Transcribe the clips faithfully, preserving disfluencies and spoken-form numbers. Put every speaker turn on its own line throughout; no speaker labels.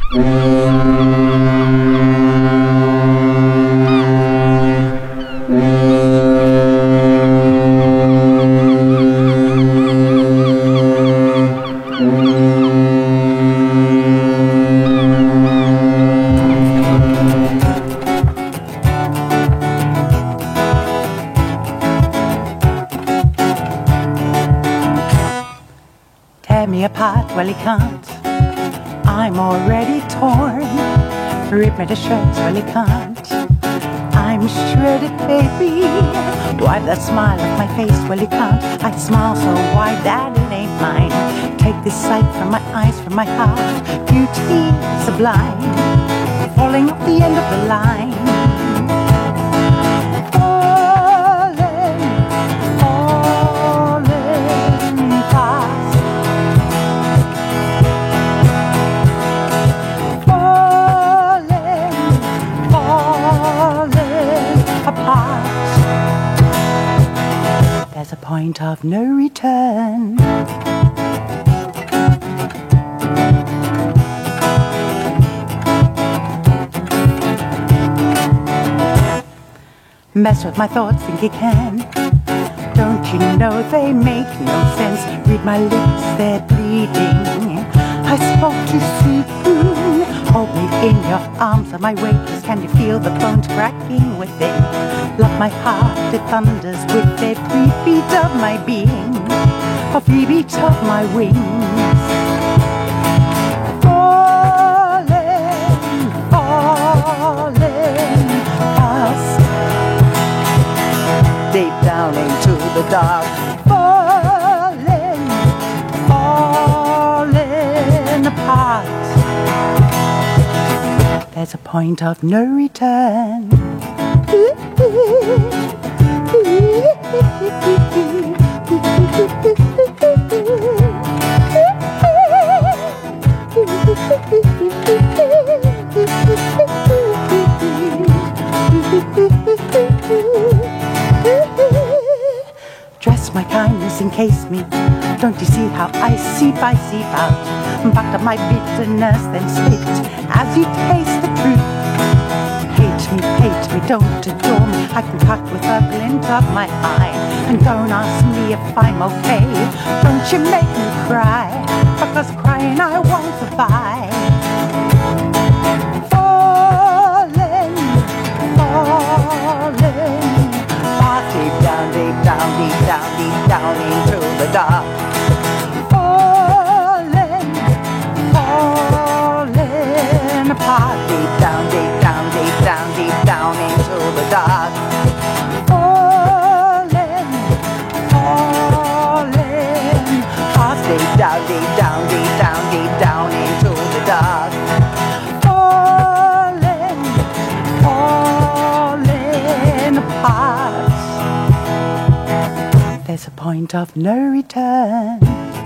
Well, he can't, I'm already torn. Rip me to shreds, well, he can't, I'm shredded, baby. Wipe that smile off my face, well, he can't. I smile so wide that it ain't mine. Take this sight from my eyes, from my heart. Beauty sublime, falling off the end of the line. There's a point of no return. Mess with my thoughts, think he can. Don't you know they make no sense? Read my lips, they're bleeding. I spoke to see through. Hold me in your arms, am I weightless? Can you feel the bones cracking within? Love my heart, it thunders with every beat of my being, every beat of my wings. Falling, falling fast, deep down into the dark. Falling, falling apart. There's a point of no return. Dress my kindness, encase me. Don't you see how I seep, I seep out? Backed up my bitterness, then spit as you taste the truth. Hate me, hate me, don't adore me. I can cut with a glint of my eye. And don't ask me if I'm okay. Don't you make me cry, because crying I won't survive. Falling, falling, far deep down, deep down, deep down, deep down into the dark. Falling, falling apart, deep down, deep down, deep down, deep down into the dark. Falling, falling, far deep down, deep down, deep down, deep down into the dark. Falling, falling apart. There's a point of no return.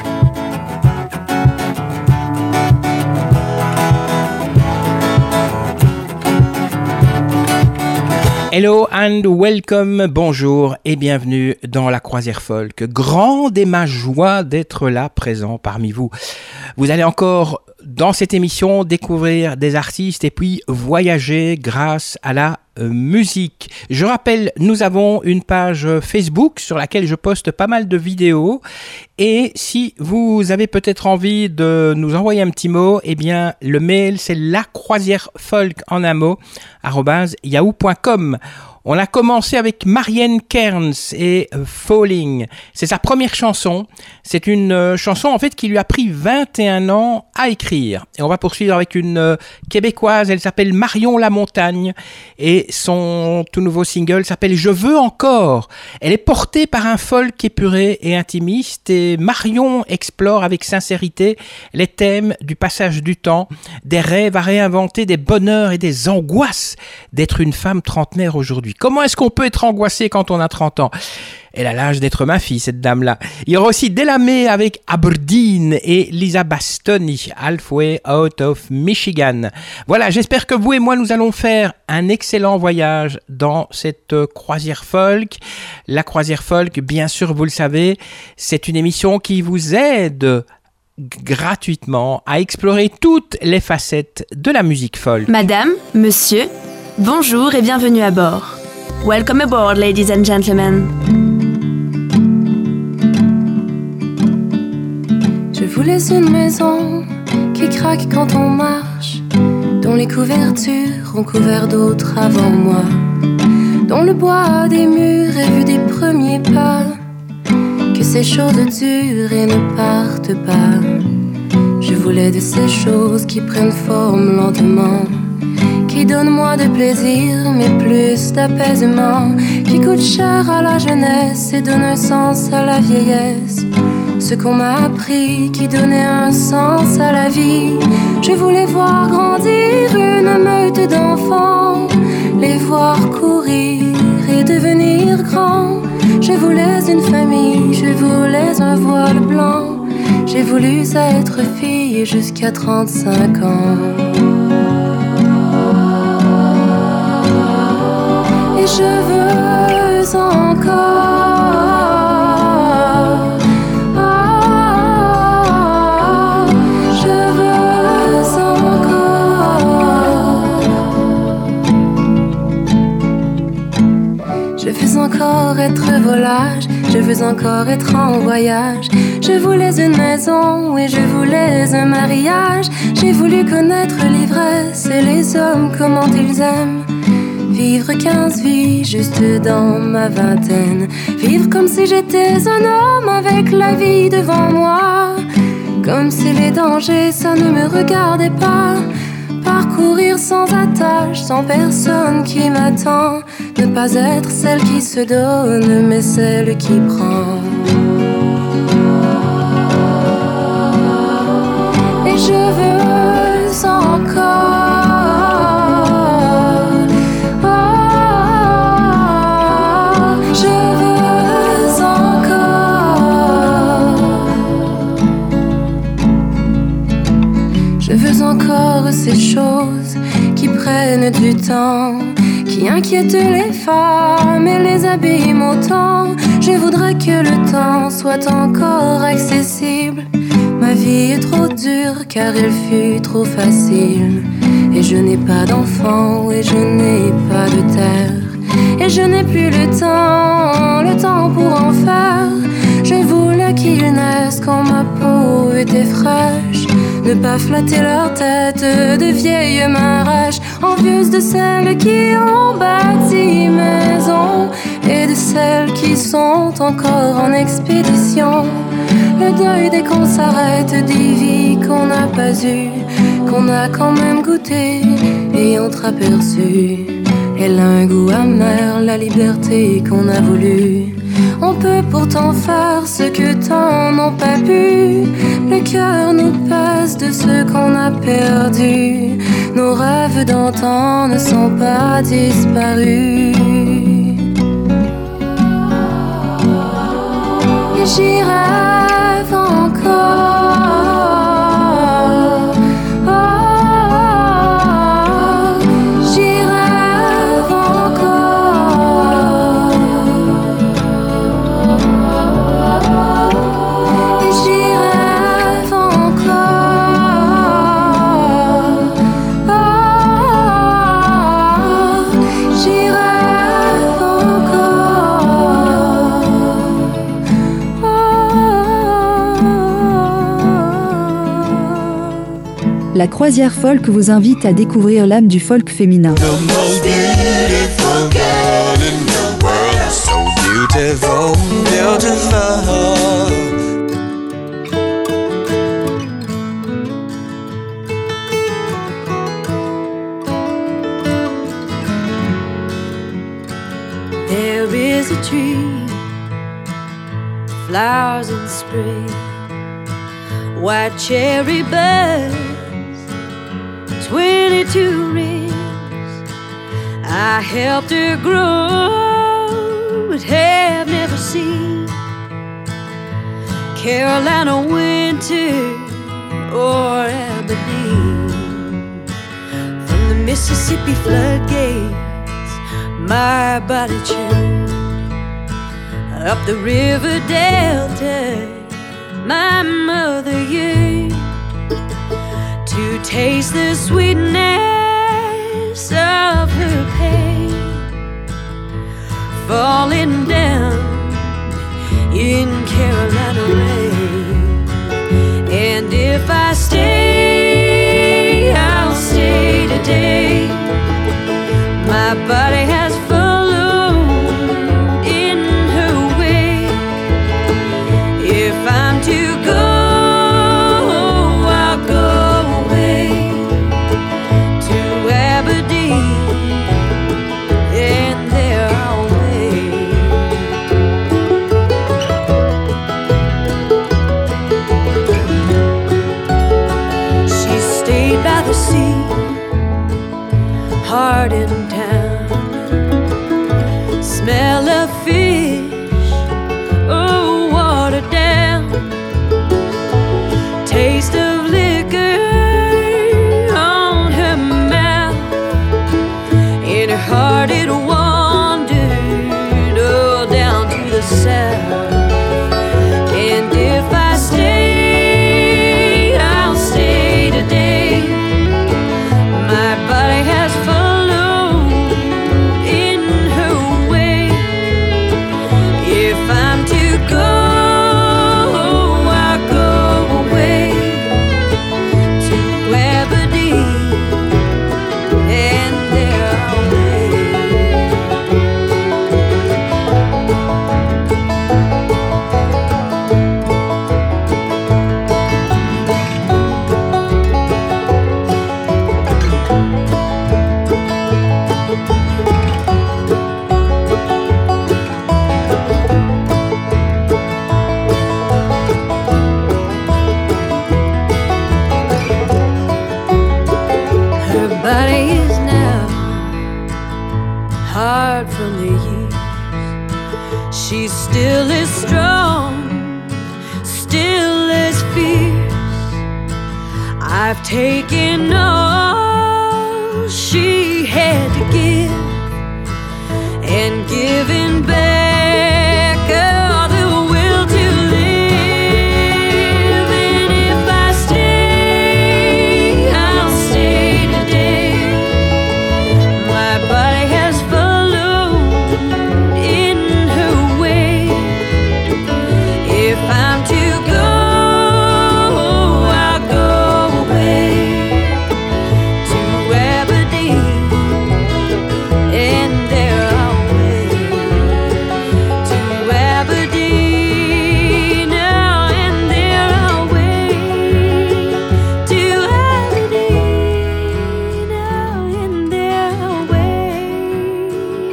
Hello and welcome, bonjour et bienvenue dans la Croisière Folk. Grande est ma joie d'être là, présent parmi vous. Vous allez encore, dans cette émission, découvrir des artistes et puis voyager grâce à la euh, musique. Je rappelle, nous avons une page Facebook sur laquelle je poste pas mal de vidéos. Et si vous avez peut-être envie de nous envoyer un petit mot, eh bien, le mail, c'est lacroisièrefolk en un mot, arobase yahoo point com. On a commencé avec Marianne Cairns et Falling. C'est sa première chanson. C'est une euh, chanson en fait qui lui a pris vingt et un ans à écrire. Et on va poursuivre avec une euh, québécoise. Elle s'appelle Marion Lamontagne et son tout nouveau single s'appelle Je veux encore. Elle est portée par un folk épuré et intimiste et Marion explore avec sincérité les thèmes du passage du temps, des rêves à réinventer, des bonheurs et des angoisses d'être une femme trentenaire aujourd'hui. Comment est-ce qu'on peut être angoissé quand on a trente ans ? Elle a l'âge d'être ma fille, cette dame-là. Il y aura aussi Delamé avec Aberdeen et Lisa Bastoni, Halfway Out of Michigan. Voilà, j'espère que vous et moi, nous allons faire un excellent voyage dans cette croisière folk. La croisière folk, bien sûr, vous le savez, c'est une émission qui vous aide gratuitement à explorer toutes les facettes de la musique folk.
Madame, monsieur, bonjour et bienvenue à bord. Welcome aboard, ladies and gentlemen.
Je voulais une maison qui craque quand on marche, dont les couvertures ont couvert d'autres avant moi, dont le bois des murs ait vu des premiers pas, que ces choses durent et ne partent pas. Je voulais de ces choses qui prennent forme lentement, qui donnent moins de plaisir mais plus d'apaisement, qui coûtent cher à la jeunesse et donnent un sens à la vieillesse. Ce qu'on m'a appris qui donnait un sens à la vie. Je voulais voir grandir une meute d'enfants, les voir courir et devenir grands. Je voulais une famille, je voulais un voile blanc. J'ai voulu être fille jusqu'à trente-cinq ans. Et je veux encore encore être volage, je veux encore être en voyage. Je voulais une maison et je voulais un mariage. J'ai voulu connaître l'ivresse et les hommes, comment ils aiment. Vivre quinze vies juste dans ma vingtaine. Vivre comme si j'étais un homme avec la vie devant moi. Comme si les dangers, ça ne me regardait pas. Parcourir sans attache, sans personne qui m'attend. Ne pas être celle qui se donne, mais celle qui prend. Et je veux encore oh, je veux encore Je veux encore ces choses qui prennent du temps, qui inquiète les femmes et les abîment autant. Je voudrais que le temps soit encore accessible. Ma vie est trop dure car elle fut trop facile. Et je n'ai pas d'enfant et je n'ai pas de terre. Et je n'ai plus le temps, le temps pour en faire. Je voulais qu'ils naissent quand ma peau était fraîche. Ne pas flatter leur tête de vieilles mains rêches, envieuses de celles qui ont bâti maison et de celles qui sont encore en expédition. Le deuil dès qu'on s'arrête des vies qu'on n'a pas eues, qu'on a quand même goûté et entreaperçu. Elle a un goût amer, la liberté qu'on a voulu. On peut pourtant faire ce que tant n'ont pas pu. Le cœur nous pèse de ce qu'on a perdu. Nos rêves d'antan ne sont pas disparus. Et j'y rêve encore.
La croisière folk vous invite à découvrir l'âme du folk féminin.
The most beautiful girl in the world, so beautiful, beautiful.
There is a tree, flowers in spring, white cherry birds, twenty-two rings. I helped her grow, but have never seen Carolina winter or Aberdeen. From the Mississippi floodgates, my body churned. Up the river delta, my mother yearned.
taste the sweetness of her pain, falling down in Carolina rain. And if I stay, I'll stay today. My body has followed in her wake. If I'm to go, I'll go away to Aberdeen, and there I'll wait. She stayed by the sea, hard in town, smell of fish, oh, watered down, taste of liquor on her mouth. In her heart it wandered all down to the south. And if I stay, I'll stay today. My body has followed in her wake. If I'm to go, I'll go away to Aberdeen, and there I'll Her body is now hard from the years. She still is strong, still is fierce. I've taken all she had to give, and given back all the will to live. And if I stay, I'll stay today. My body has followed in her wake. If I'm to go, I'll go away to Aberdeen, and there I'll wait to Aberdeen now, and there I'll wait to Aberdeen now, and there I'll wait.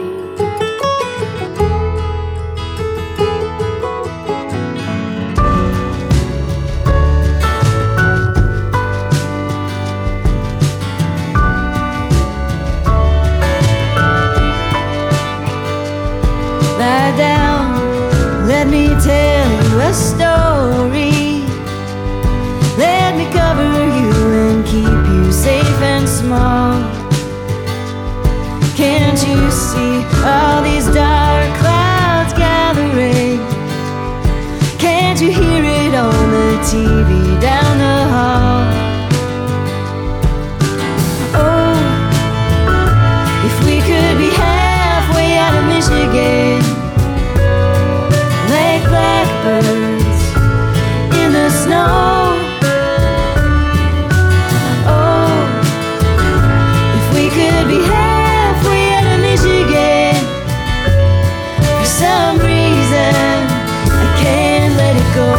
Lie down, let me tell you a story. Let me cover you and keep you safe and small. Can't you see all these dark clouds gathering? Can't you hear it on the T V down the hall? Oh, if we could be halfway out of Michigan, like blackbirds in the snow. Oh, if we could be halfway out of Michigan, for some reason I can't let it go.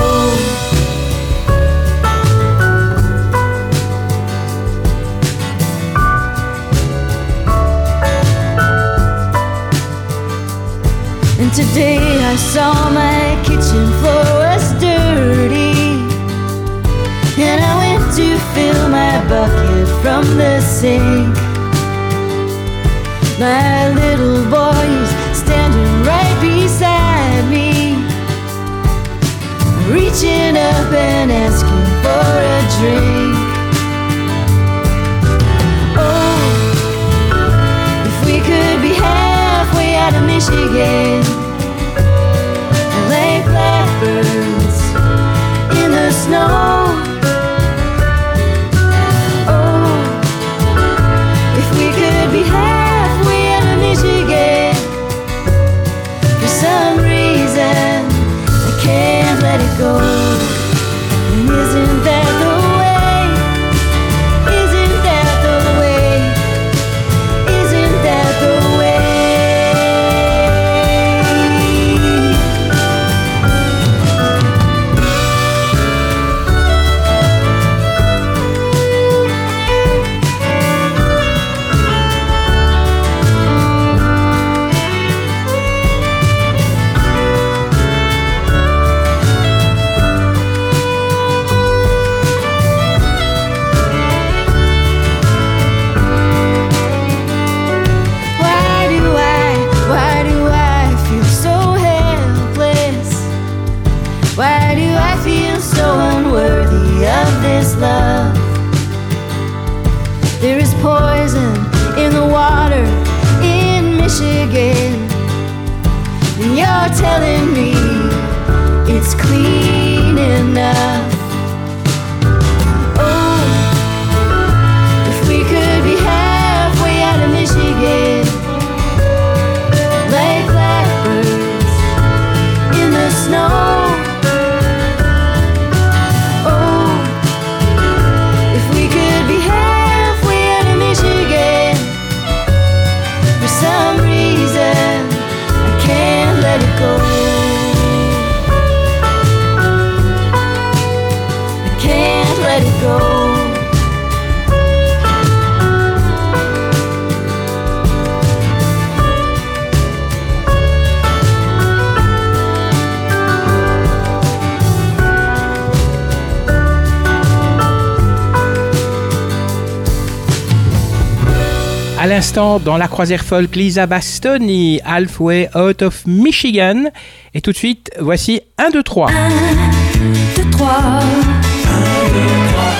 And today I saw my kitchen floor was dirty, and I went to fill my bucket from the sink. My little boy is standing right beside me, reaching up and asking for a drink. Oh, if we could be halfway out of Michigan, like blackbirds in the snow. Oh, this love. There is poison in the water in Michigan, and you're telling me it's clean enough. Oh, if we could be halfway out of Michigan, like blackbirds in the snow. Oh, if we could be halfway out of Michigan, for some reason I can't let it go. I can't let it go.
À l'instant, dans la croisière folk, Lisa Bastoni, Halfway Out of Michigan. Et tout de suite, voici un, deux, trois.
un, deux, trois.
un, deux, trois.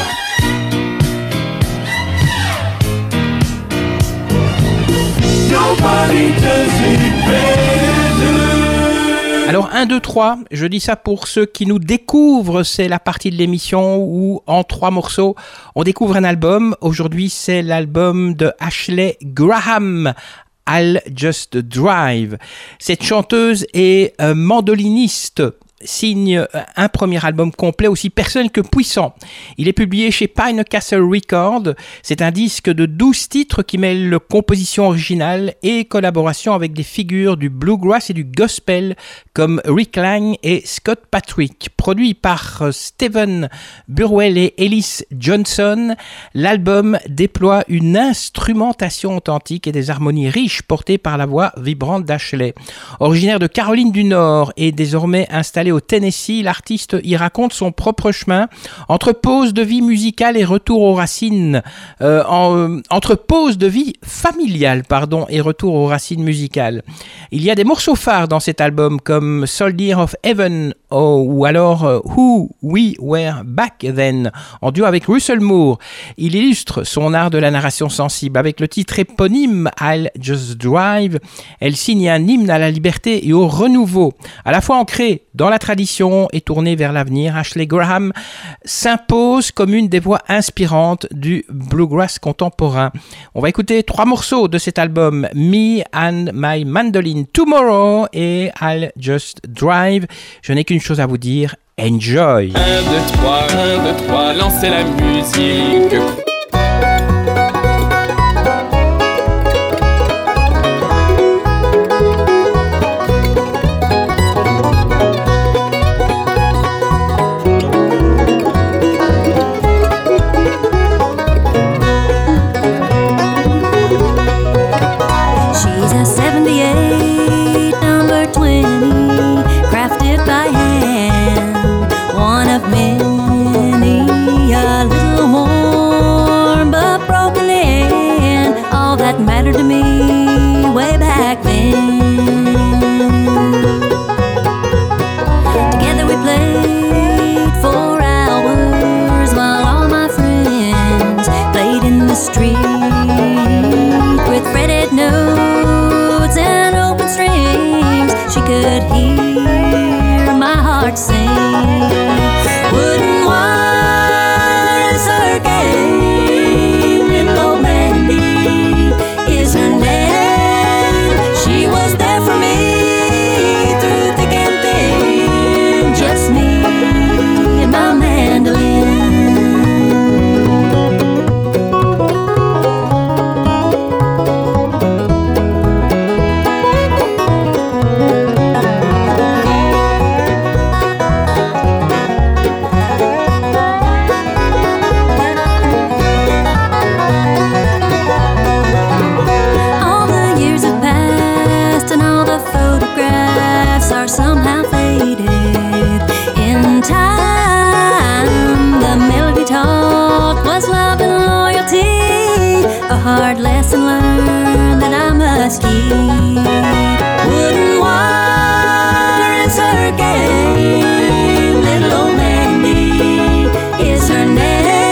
Nobody does it better.
Alors un, deux, trois, je dis ça pour ceux qui nous découvrent, c'est la partie de l'émission où en trois morceaux on découvre un album. Aujourd'hui c'est l'album de Ashley Graham, I'll Just Drive. Cette chanteuse et euh, mandoliniste signe un premier album complet aussi personnel que puissant. Il est publié chez Pine Castle Records. C'est un disque de douze titres qui mêle composition originale et collaboration avec des figures du bluegrass et du gospel comme Rick Lang et Scott Patrick. Produit par Stephen Burwell et Ellis Johnson, l'album déploie une instrumentation authentique et des harmonies riches portées par la voix vibrante d'Ashley. Originaire de Caroline du Nord et désormais installée au Tennessee, l'artiste y raconte son propre chemin entre pause de vie musicale et retour aux racines, euh, en, euh, entre pause de vie familiale pardon, et retour aux racines musicales. Il y a des morceaux phares dans cet album comme Soldier of Heaven oh, ou alors euh, Who We Were Back Then en duo avec Russell Moore. Il illustre son art de la narration sensible avec le titre éponyme I'll Just Drive. Elle signe un hymne à la liberté et au renouveau, à la fois ancré dans la tradition et tournée vers l'avenir. Ashley Graham s'impose comme une des voix inspirantes du bluegrass contemporain. On va écouter trois morceaux de cet album, Me and My Mandolin Tomorrow et I'll Just Drive. Je n'ai qu'une chose à vous dire, enjoy.
un, deux, trois, un, deux, trois, lancez la musique.
Mattered to me way back then. Together we played for hours while all my friends played in the street with fretted notes and open strings. She could hear my heart sing. Wouldn't want her game, little old Mandy is her name. She was there for me through thick and thin, just me and my mandolin. Are somehow faded in time. The melody taught was love and loyalty, a hard lesson learned that I must keep. Wouldn't warrant her game, little old Mandy is her name.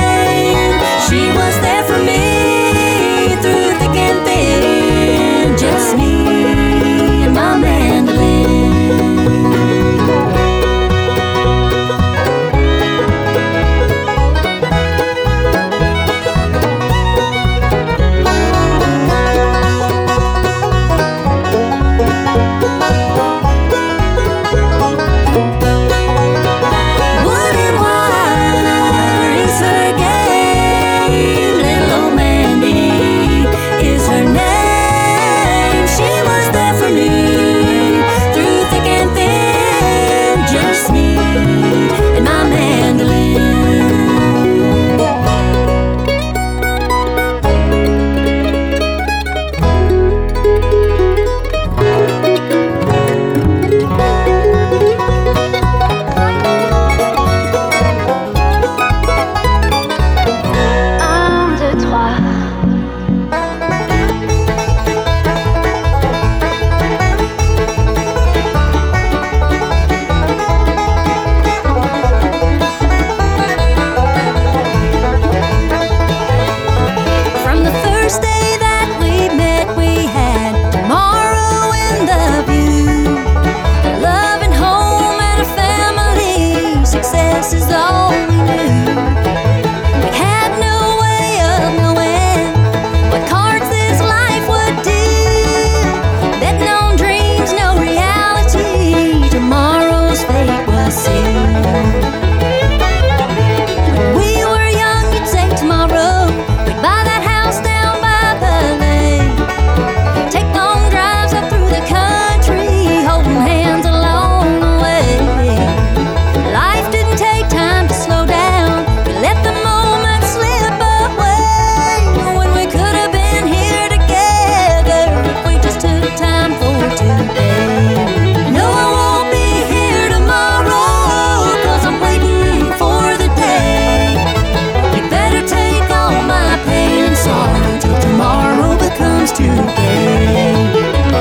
today.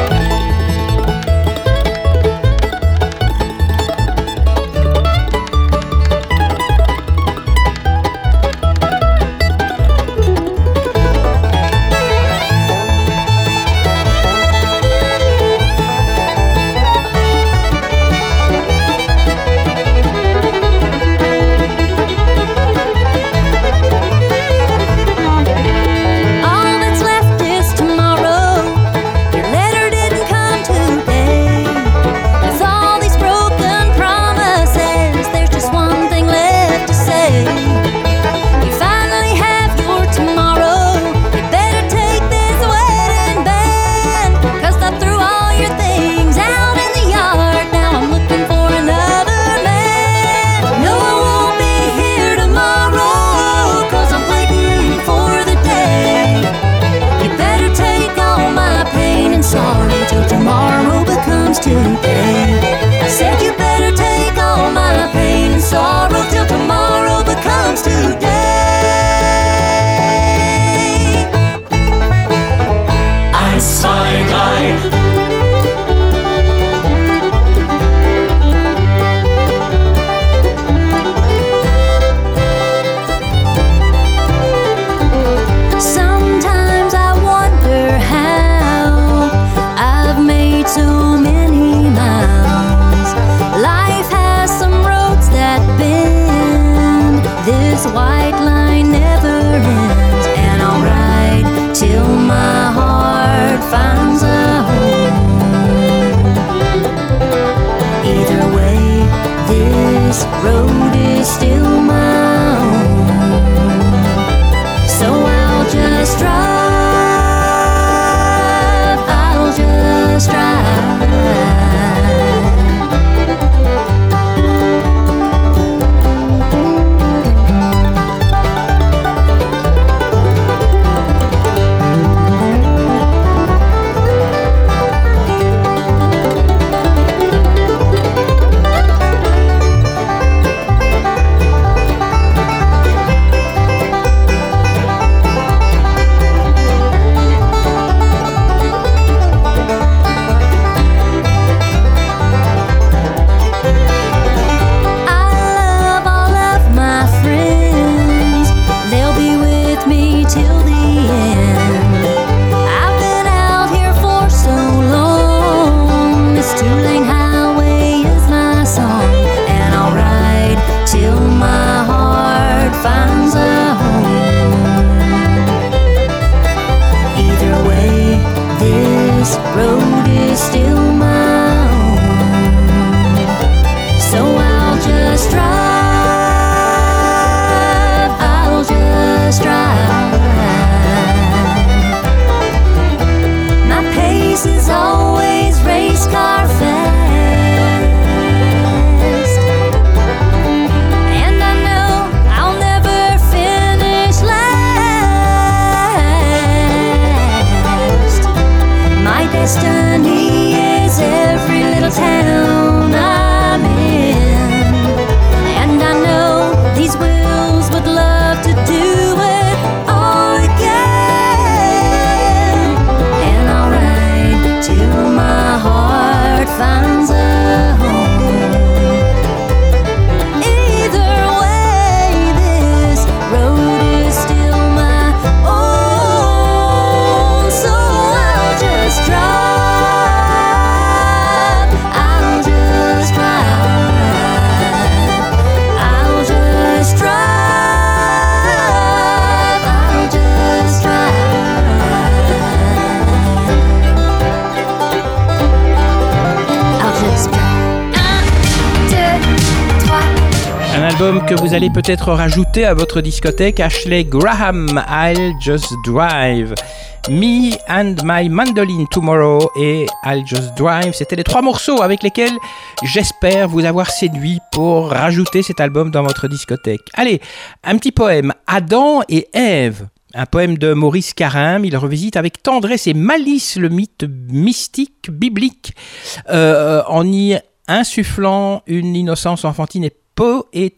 Que vous allez peut-être rajouter à votre discothèque, Ashley Graham, I'll Just Drive. Me and My Mandolin Tomorrow et I'll Just Drive, c'était les trois morceaux avec lesquels j'espère vous avoir séduit pour rajouter cet album dans votre discothèque. Allez, un petit poème, Adam et Ève. Un poème de Maurice Carême, il revisite avec tendresse et malice le mythe mystique biblique, euh, en y insufflant une innocence enfantine et poétique.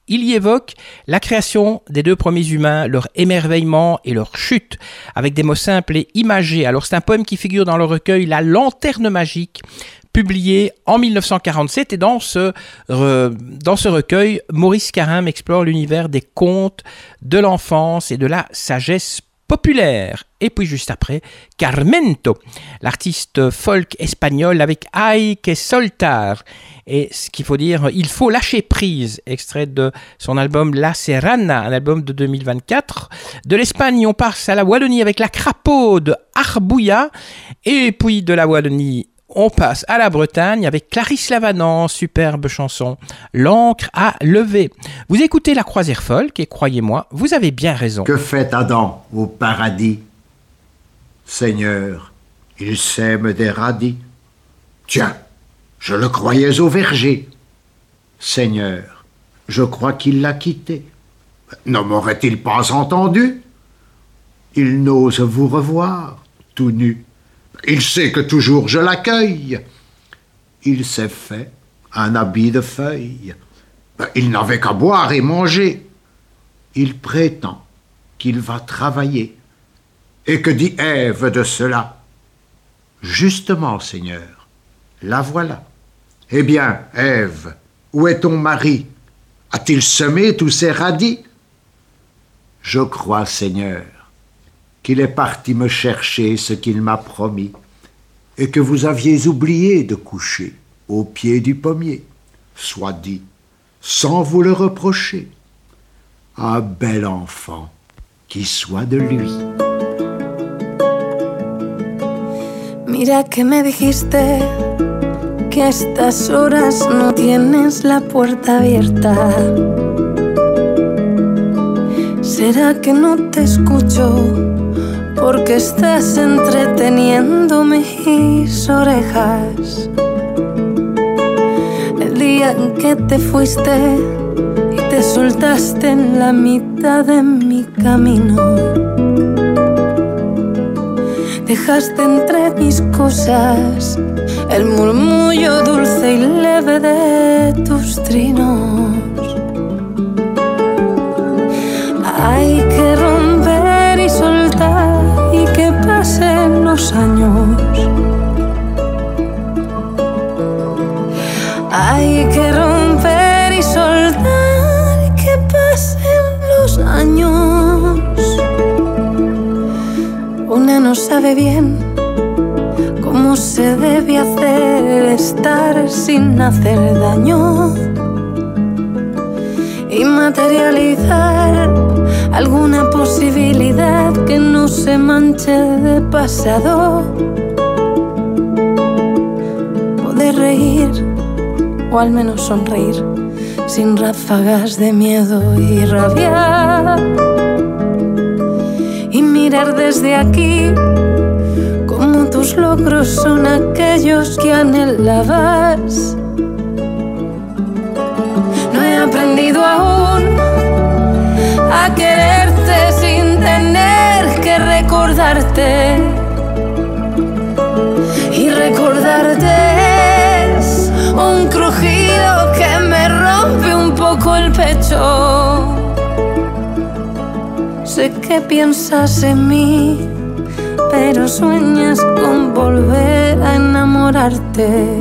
Il y évoque la création des deux premiers humains, leur émerveillement et leur chute, avec des mots simples et imagés. Alors c'est un poème qui figure dans le recueil La Lanterne magique, publié en dix-neuf cent quarante-sept, et dans ce, re, dans ce recueil, Maurice Carême explore l'univers des contes, de l'enfance et de la sagesse populaire. Et puis juste après, Carmento, l'artiste folk espagnol avec Hay que soltar. Et ce qu'il faut dire, il faut lâcher prise, extrait de son album La Serrana, un album de deux mille vingt-quatre. De l'Espagne, on passe à la Wallonie avec La Crapaud de Arbouilla. Et puis de la Wallonie, on passe à la Bretagne avec Clarisse Lavanant, superbe chanson, L'encre à lever. Vous écoutez la Croisière folk et croyez-moi, vous avez bien raison.
Que fait Adam au paradis? Seigneur, il sème des radis. Tiens, je le croyais au verger. Seigneur, je crois qu'il l'a quitté. Ne m'aurait-il pas entendu? Il n'ose vous revoir, tout nu. Il sait que toujours je l'accueille. Il s'est fait un habit de feuilles. Il n'avait qu'à boire et manger. Il prétend qu'il va travailler. Et que dit Ève de cela? Justement, Seigneur, la voilà. Eh bien, Ève, où est ton mari? A-t-il semé tous ces radis? Je crois, Seigneur, qu'il est parti me chercher ce qu'il m'a promis, et que vous aviez oublié de coucher au pied du pommier, soit dit, sans vous le reprocher. Un bel enfant qui soit de lui.
Mira que me dijiste que a estas horas no tienes la puerta abierta. ¿Será que no te escucho porque estás entreteniendo mis orejas? El día en que te fuiste y te soltaste en la mitad de mi camino, dejaste entre mis cosas el murmullo dulce y leve de tus trinos. Hay que romper y soltar y que pasen los años. Hay que romper y soltar y que pasen los años. Una no sabe bien cómo se debe hacer estar sin hacer daño y materializar alguna posibilidad que no se manche de pasado. Poder reír o al menos sonreír sin ráfagas de miedo y rabia, y mirar desde aquí como tus logros son aquellos que anhelabas. No he aprendido aún a quererte sin tener que recordarte, y recordarte es un crujido que me rompe un poco el pecho. Sé que piensas en mí, pero sueñas con volver a enamorarte.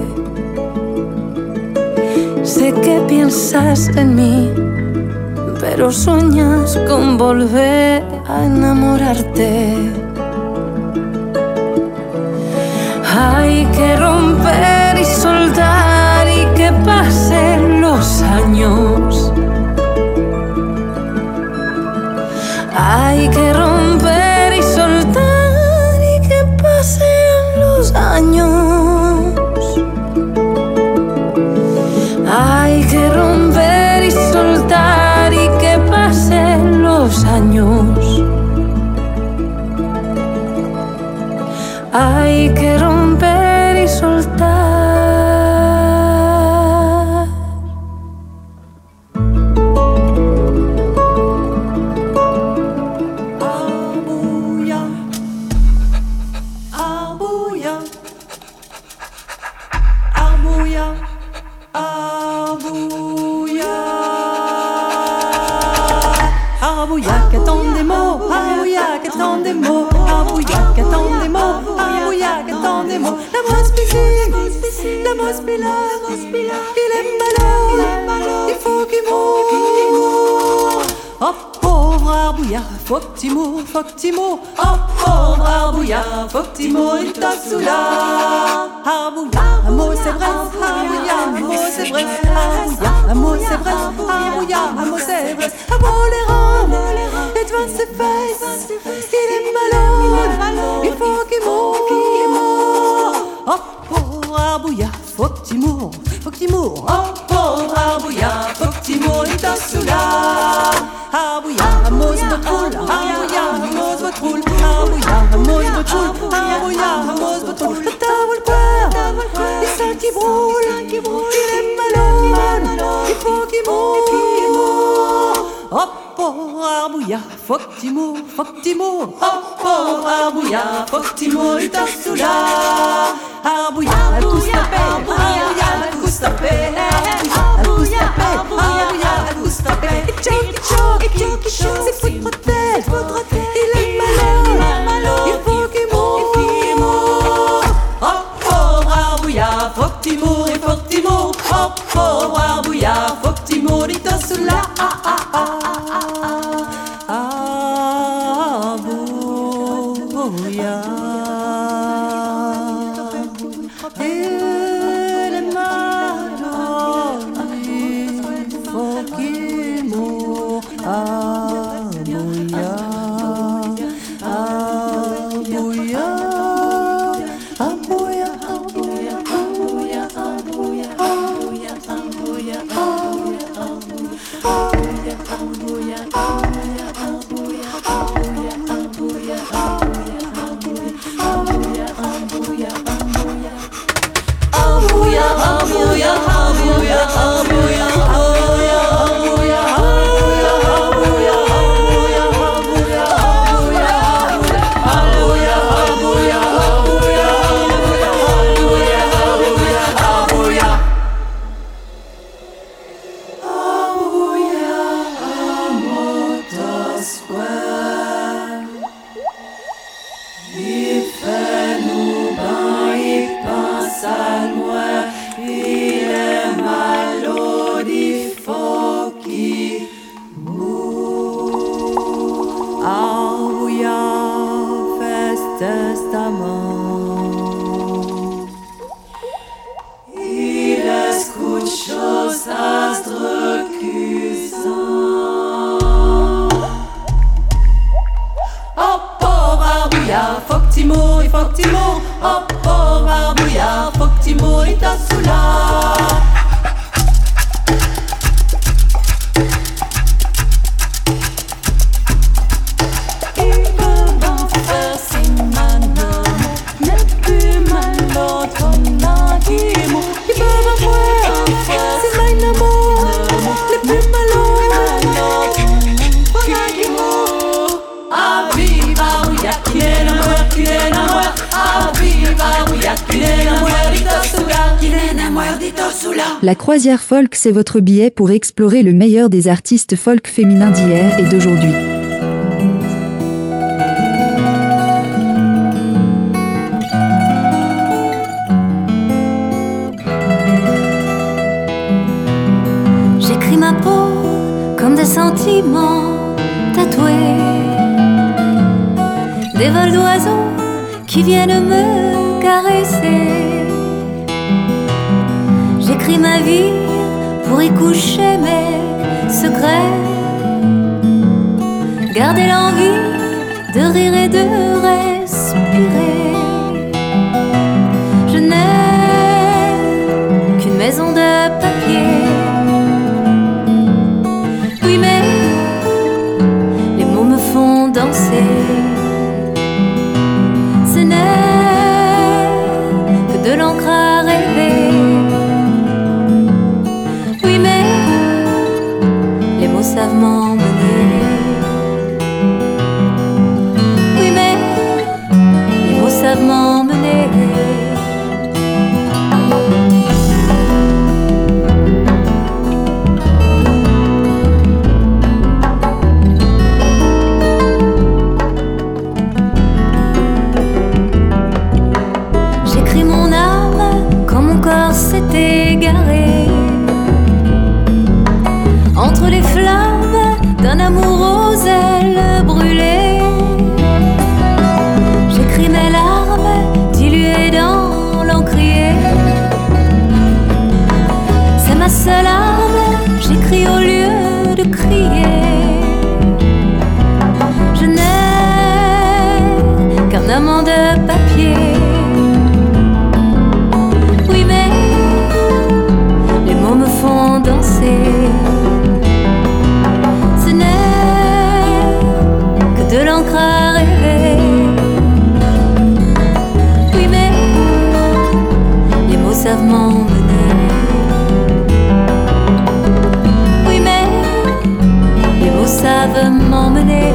Sé que piensas en mí, pero sueñas con volver a enamorarte. Hay que romper y soltar y que pasen los años. Hay que romper y soltar y que pasen los años. Hay que romper y soltar y que pasen los años. Hay que romper y soltar.
Abuya, abuya.
Arbouillac attend des mots, Arbouillac attend des mots, Arbouillac attend des mots, Arbouillac attend des mots. La brosse piscine, la brosse pilaf, il est malade, il faut qu'il moure. Oh pauvre Arbouillac, faut que tu moures, faut que tu moures. Oh pauvre Arbouillac, faut que tu moures, il t'a soulard. Arbouillac, un mot c'est vrai, Arbouillac, un mot c'est vrai, Arbouillac, un mot c'est vrai, Arbouillac, un mot c'est vrai. À beau les rames, et devant ses fesses, il est malade, il faut qu'il moure. Oh pauvre Arbouillac, faut que tu moures, faut que tu moures. Oh pauvre Arbouillac, faut que tu moures, il t'a soulard. Arbouillac, un mot c'est votre roule, Arbouillac, un mot c'est votre roule, Arbouillac, un mot c'est votre roule, Arbouillac, un mot c'est votre roule. Le table peur, il sent qu'il brûle, il est malade, il faut qu'il moure. Oh pauvre Arbouillac, faut que tu moures, faut que tu moures. Oh pauvre Arbouillac, faut que tu moures, il t'a soulard. Arbouillac, elle pousse ta paix, Arbouillac, elle pousse ta paix, elle pousse ta paix, Arbouillac, elle pousse ta paix. Il choque, il choque, il choque, il choque, c'est votre tête, votre tête, il est malade, il faut qu'il moure. Oh pauvre Arbouillac, faut que tu moures, il faut que tu moures. Oh pauvre Arbouillac, faut que tu moures, il t'a soulard. Ah ah ah ah ah ah, Arbouillac.
La croisière folk, c'est votre billet pour explorer le meilleur des artistes folk féminins d'hier et d'aujourd'hui.
J'écris ma peau comme des sentiments tatoués, des vols d'oiseaux qui viennent me caresser. J'écris ma vie pour y coucher mes secrets, garder l'envie de rire et de respirer. Je n'ai qu'une maison de papier. Oui, mais les mots me font danser. Ce n'est que de l'encre à rêver. Savent m'emmener. Oui, mais les mots savent m'emmener. aux ailes brûlées. J'écris mes larmes diluées dans l'encrier. C'est ma seule arme, j'écris au lieu de crier. Je n'ai qu'un amant de papier. Oui, mais les mots me font danser. Ce n'est que de l'encre à rêver. Oui, mais les mots savent m'emmener. Oui, mais les mots savent m'emmener.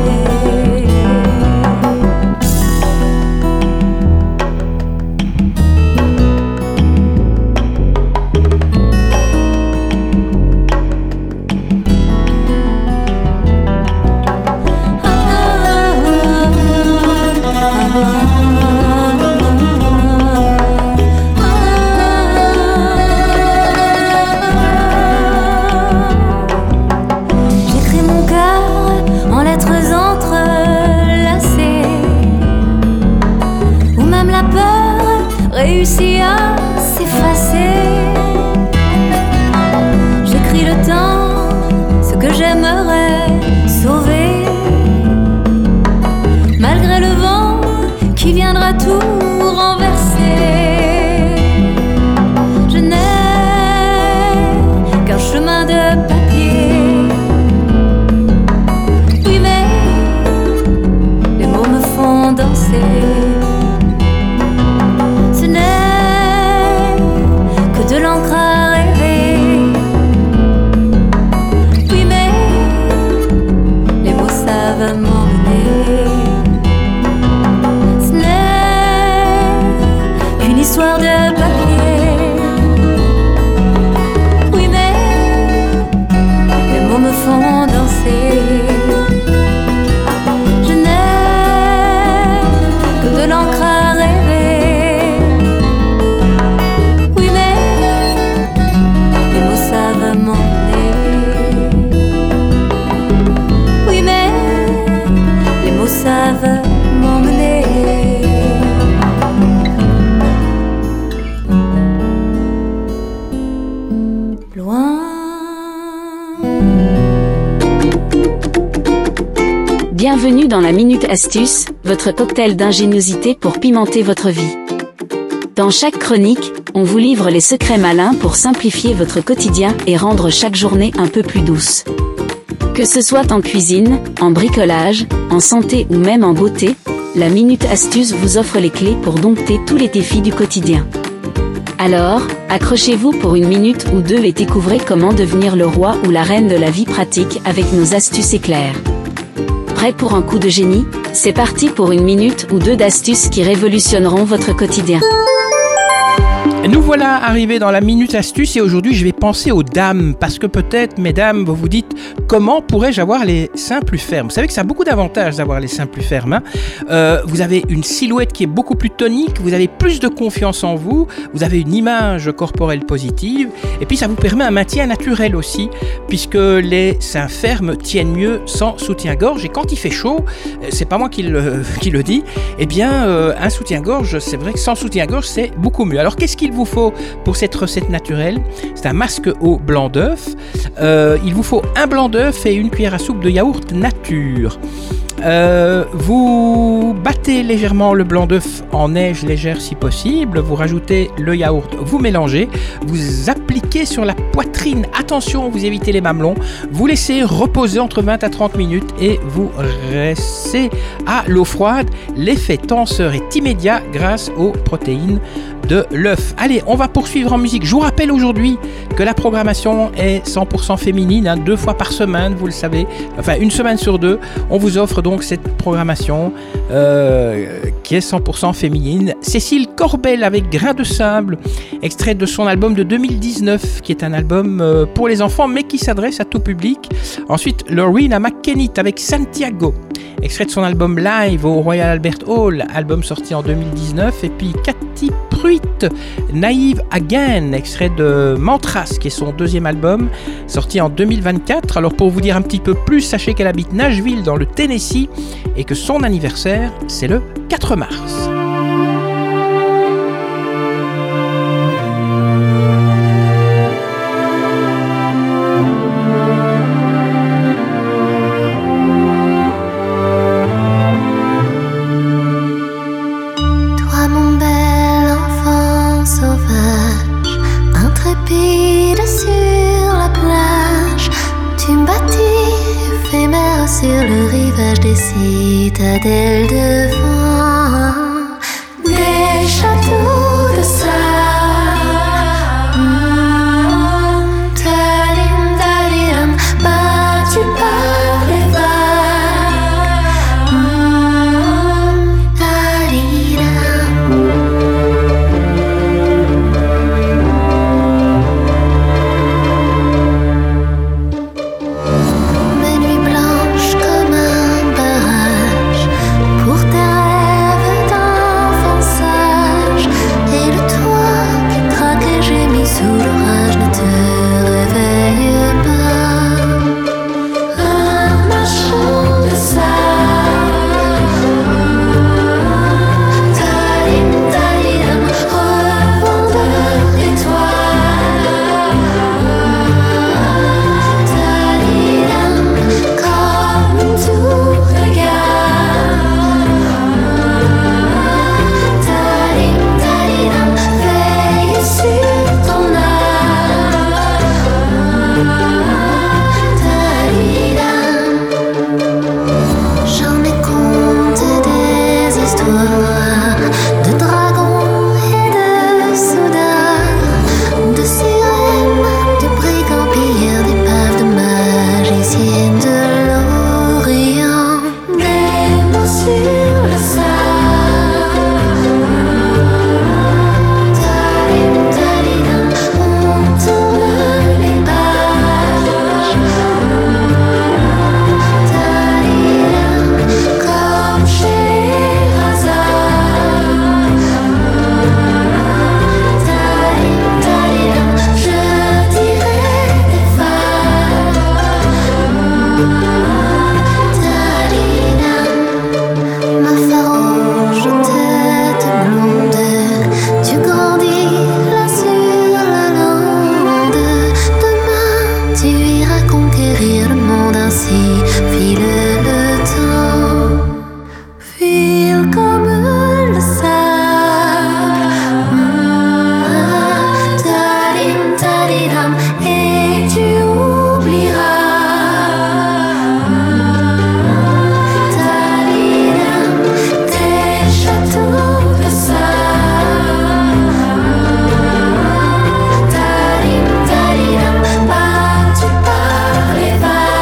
Réussi à s'effacer. J'écris le temps, ce que j'aimerais sauver. Malgré le vent qui viendra tout renverser. Je n'ai qu'un chemin de papier. Oui, mais les mots me font danser. De l'encre à rêver. Oui, mais les mots savent m'emmener. Ce n'est qu'une histoire de papier. Oui, mais les mots me font danser. Je n'ai que de l'encre à rêver. Oui, mais les mots savent m'emmener. Loin.
Bienvenue dans la Minute Astuce, votre cocktail d'ingéniosité pour pimenter votre vie. Dans chaque chronique, on vous livre les secrets malins pour simplifier votre quotidien et rendre chaque journée un peu plus douce. Que ce soit en cuisine, en bricolage, en santé ou même en beauté, la Minute Astuce vous offre les clés pour dompter tous les défis du quotidien. Alors, accrochez-vous pour une minute ou deux et découvrez comment devenir le roi ou la reine de la vie pratique avec nos astuces éclairs. Prêt pour un coup de génie ? C'est parti pour une minute ou deux d'astuces qui révolutionneront votre quotidien.
Nous voilà arrivés dans la Minute Astuce et aujourd'hui je vais penser aux dames parce que peut-être, mesdames, vous vous dites comment pourrais-je avoir les seins plus fermes ? Vous savez que ça a beaucoup d'avantages d'avoir les seins plus fermes. Hein euh, vous avez une silhouette qui est beaucoup plus tonique, vous avez plus de confiance en vous, vous avez une image corporelle positive et puis ça vous permet un maintien naturel aussi puisque les seins fermes tiennent mieux sans soutien-gorge et quand il fait chaud, c'est pas moi qui le, qui le dis, eh bien euh, un soutien-gorge, c'est vrai que sans soutien-gorge c'est beaucoup mieux. Alors qu'est-ce qu'il vous faut pour cette recette naturelle ? C'est un masque au blanc d'œuf. Euh, il vous faut un blanc d'œuf et une cuillère à soupe de yaourt nature. Euh, vous battez légèrement le blanc d'œuf en neige légère si possible, vous rajoutez le yaourt, vous mélangez, vous appliquez sur la poitrine, attention, vous évitez les mamelons, vous laissez reposer entre vingt à trente minutes et vous restez à l'eau froide. L'effet tenseur est immédiat grâce aux protéines de l'œuf. Allez, on va poursuivre en musique. Je vous rappelle aujourd'hui que la programmation est cent pour cent féminine, hein, deux fois par semaine, vous le savez, enfin une semaine sur deux, on vous offre donc cette programmation euh, qui est cent pour cent féminine. Cécile Corbel avec Grain de sable, extrait de son album de deux mille dix-neuf, qui est un album euh, pour les enfants, mais qui s'adresse à tout public. Ensuite, Lorena McKennitt avec Santiago, extrait de son album Live au Royal Albert Hall, album sorti en deux mille dix-neuf. Et puis Katy Fruit, Naive Again, extrait de Mantras, qui est son deuxième album, sorti en deux mille vingt-quatre. Alors pour vous dire un petit peu plus, sachez qu'elle habite Nashville, dans le Tennessee, et que son anniversaire, c'est le quatre mars.
Sur le rivage des citadelles de vent, des châteaux de sable, mmh, tadim, tadim, battus par les vagues, mmh, mes nuits blanches comme un barrage pour tes rêves d'enfant sage, et le toit qui craque et gémit sous l'orage ne te réveille pas. Un marchand de sable, tadim, tadim, revendeur d'étoiles, tadim, comme tout regard, tadim, tadim, veille sur ton âme, tadim. J'en ai compté des histoires de dragons et de soldats, de sirènes, de brigands pilleurs, d'épaves, de magiciennes de l'Orient, des mots sur le sable, tadim, tadim, on tourne les pages, tadim, comme Scheherazade, tadim, tadim, je dirai des tadim, ma farouche tête blonde, tu grandis là sur la lande. Demain tu iras conquérir le monde, ainsi file le temps, file comme le sable, tadim, tadim, et tu oublieras, tadim, tes châteaux de sable, tadim, tadim, battus par les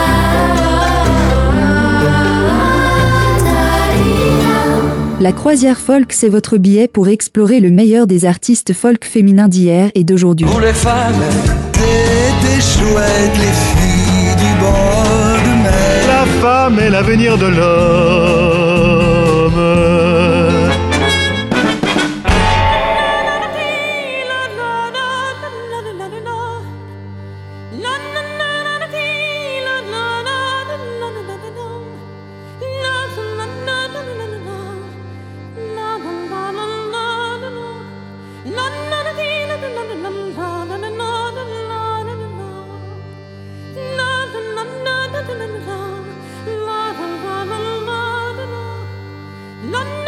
vagues, tadim.
La croisière folk, c'est votre billet pour explorer le meilleur des artistes folk féminins d'hier et d'aujourd'hui.
Pour les femmes, t'étais chouette, les filles du bord de mer.
La femme est l'avenir de l'homme.
La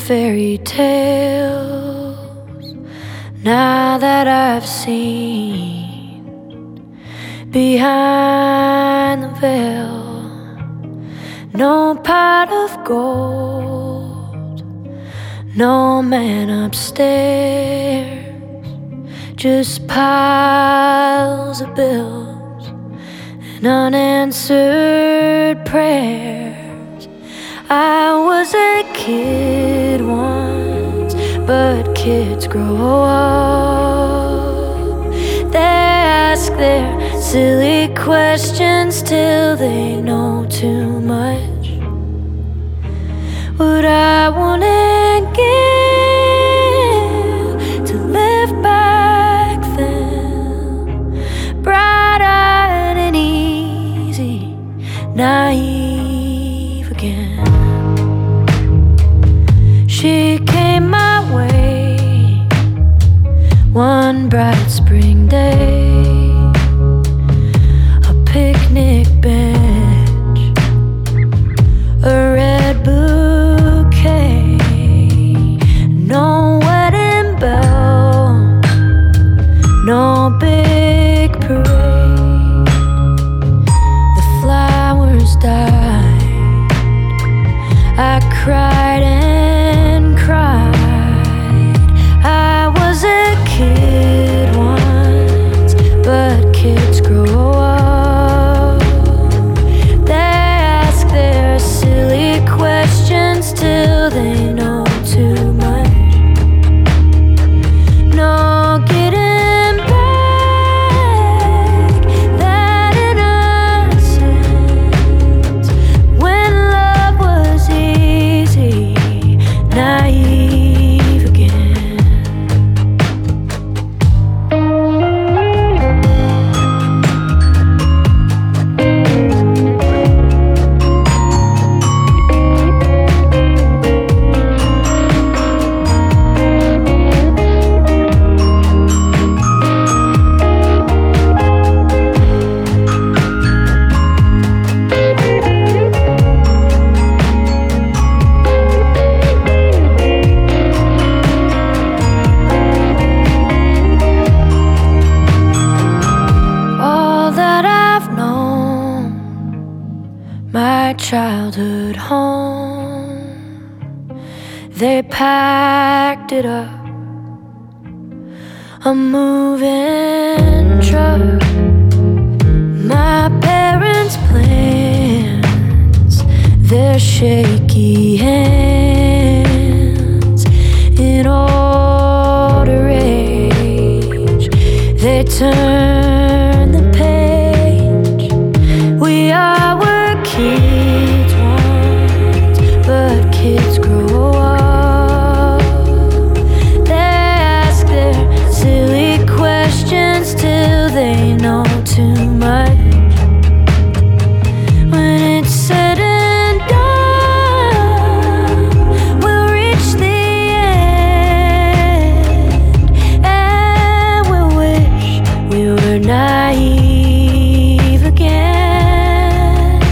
fairy tales. Now that I've seen behind the veil, no pot of gold, no man upstairs, just piles of bills and unanswered prayers. I was a kid once, but kids grow up. They ask their silly questions till they know too much. What I wanna give to live back then, bright-eyed and easy, naive again. She came my way one bright spring day, a picnic bench, a red bouquet, no wedding bell, no big parade. The flowers died, I cried and cried. I was a kid once, but kids grow up. They ask their silly questions till they know too much. No getting back that innocence when love was easy, naive again. All that I've known, my childhood home, they packed it up, a moving truck. My parents' plans, their shaky hands, in order age, they turn the page. We all were kids once, but kids grow up. They ask their silly questions till they know too much. When it's said and done, we'll reach the end, and we'll wish we were naive again,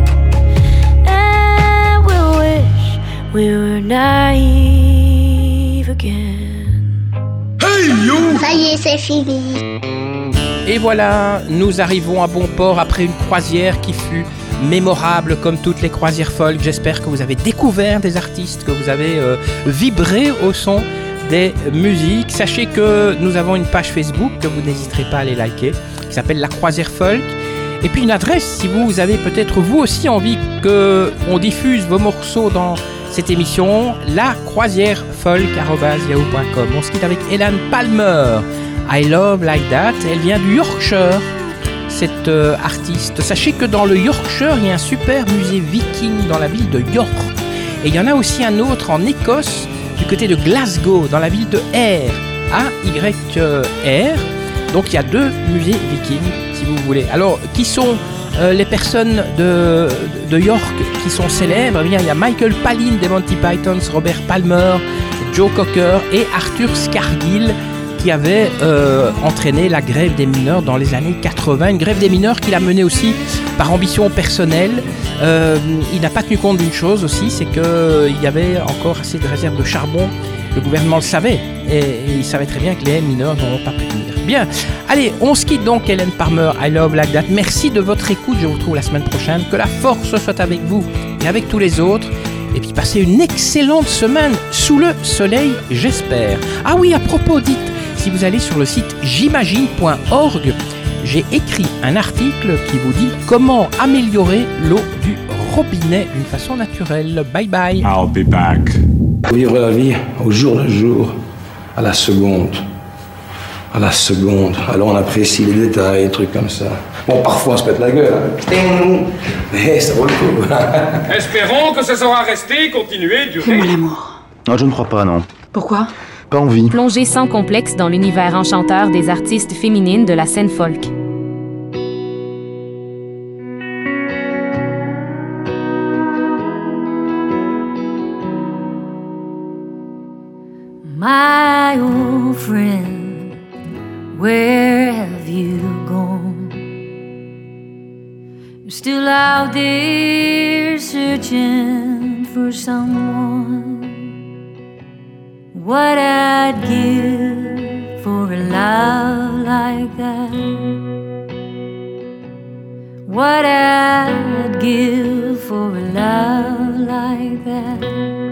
and we'll wish we were naive again.
Ça y est, c'est fini.
Et voilà, nous arrivons à bon port après une croisière qui fut mémorable comme toutes les croisières folk. J'espère que vous avez découvert des artistes, que vous avez euh, vibré au son des musiques. Sachez que nous avons une page Facebook que vous n'hésiterez pas à aller liker, qui s'appelle La Croisière Folk. Et puis une adresse si vous avez peut-être vous aussi envie qu'on diffuse vos morceaux dans cette émission, la croisière folk arobase yahoo point com. On se quitte avec Elan Palmer. I Love Like That. Elle vient du Yorkshire, cette euh, artiste. Sachez que dans le Yorkshire, il y a un super musée viking dans la ville de York. Et il y en a aussi un autre en Écosse, du côté de Glasgow, dans la ville de Ayr. A Y R. Donc il y a deux musées vikings, si vous voulez. Alors, qui sont euh, les personnes de, de York qui sont célèbres? Eh bien, il y a Michael Palin des Monty Pythons, Robert Palmer, Joe Cocker et Arthur Scargill, qui avait euh, entraîné la grève des mineurs dans les années quatre-vingts, une grève des mineurs qu'il a menée aussi par ambition personnelle. Euh, il n'a pas tenu compte d'une chose aussi, c'est qu'il y avait encore assez de réserves de charbon. Le gouvernement le savait, et, et il savait très bien que les mineurs n'auront pas pu tenir. Bien, allez, on se quitte donc, Hélène Palmer, I Love Like That. Merci de votre écoute, je vous retrouve la semaine prochaine. Que la force soit avec vous et avec tous les autres. Et puis passez une excellente semaine sous le soleil, j'espère. Ah oui, à propos, dites, si vous allez sur le site j'imagine point org, j'ai écrit un article qui vous dit comment améliorer l'eau du robinet d'une façon naturelle. Bye bye.
I'll be back. Vivre la vie au jour le jour, à la seconde. À la seconde. Alors on apprécie les détails, des trucs comme ça. Bon, parfois on se pète la gueule, hein. Mais ça vaut le coup.
Espérons que ça saura rester, continuer, durer.
Fais-moi l'amour.
Non, je ne crois pas, non.
Pourquoi?
Pas envie.
Plongez sans complexe dans l'univers enchanteur des artistes féminines de la scène folk.
My old friend, where have you gone? You're still out there searching for someone. What I'd give for a love like that. What I'd give for a love like that.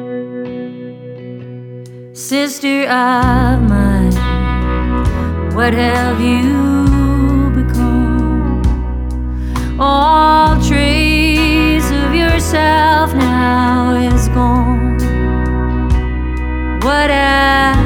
Sister of mine, what have you become? All trace of yourself now is gone. What have